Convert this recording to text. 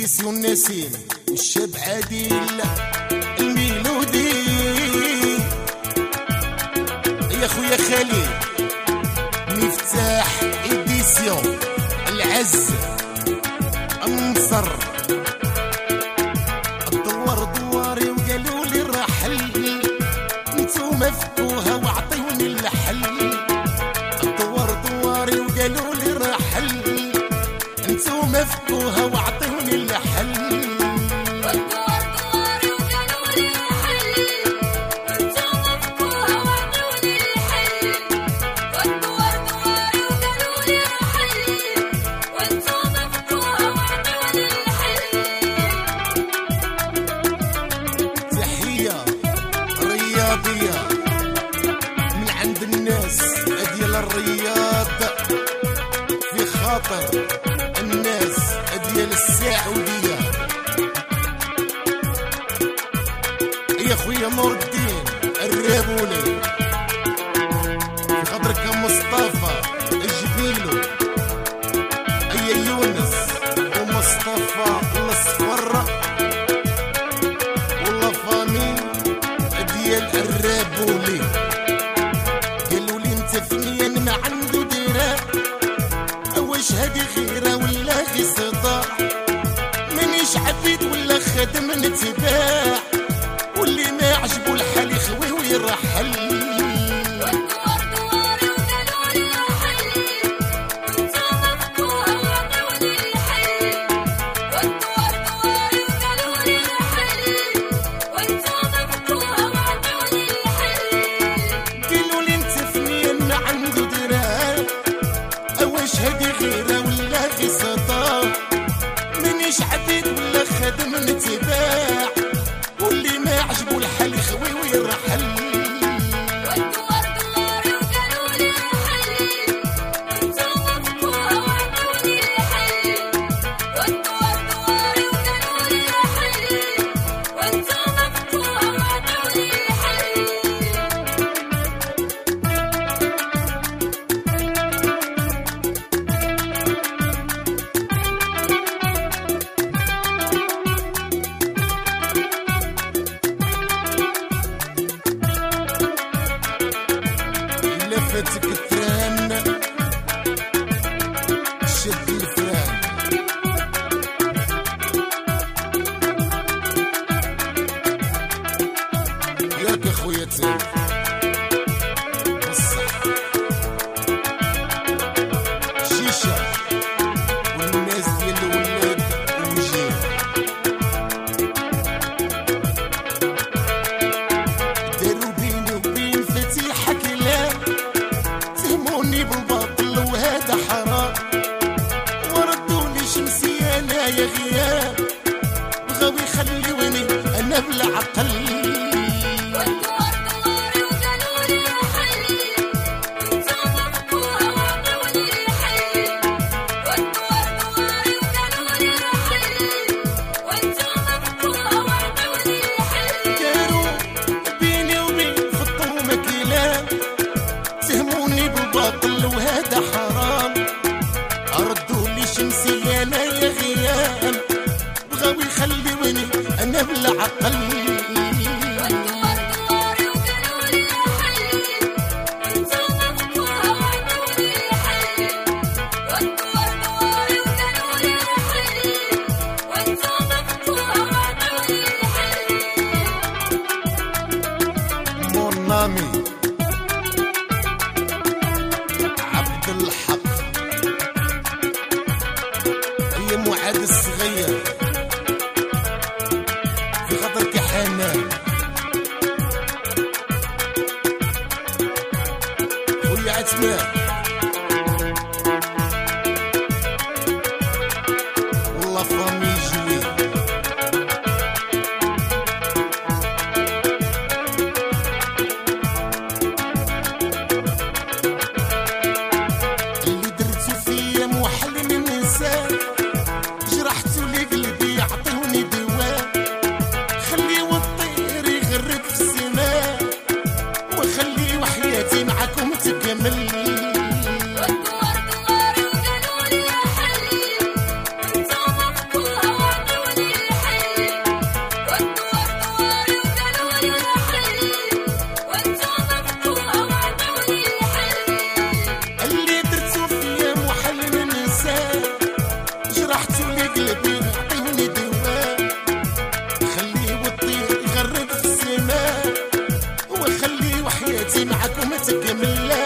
والنسيم والشاب عديل الميلودي يا خويا خليل مفتاح إديسيون العز النصر الدوار دواري وقالوا لي الرحل انتوما فكوها وعطيوني الحل الدوار دواري وقالوا لي الرحل انتوما فكوها وعطيوني الحل من عند الناس ديال الرياض في خاطر الناس ديال السعودية يا خويا نور الدين الرابوني في خاطرك مصطفى الجبيلو يا يونس ومصطفى الصفر والله فامي ديال الرابولي قالوا لي انت فنيان ما عنده دراع واش هادي خيره ولا غي صداع مانيش عبيد ولا خادم نتباع واللي ما عجبو الحال يخوي ويرحل هادي غيره ولا غي صداع مانيش عبيد ولا خادم نتباع واللي ما عجبو الحال يخوي ويرحل لفتك التران شد الفران ياك اخويا تاني بصح شيشة والناس ديال الولاد وجيه داروا بيني وبين فتيحة كلام تهموني بالباطل وهذا حرام وردوني شمسي انا يا غياب بغاو يخليوني انا بلا عقل بالباطل وهذا حرام ردولي شمسي انا يا غيام بغاو يخليوني انا بلا عقل مون نامي الحق هي معاد الصغير في خاطرك حنان خويا عتمان والله فامي جوي جرحتو لي قلبي عطوني دواء خليو الطير يغرد في السماء وخليو حياتي معاكم تكمل يا ملا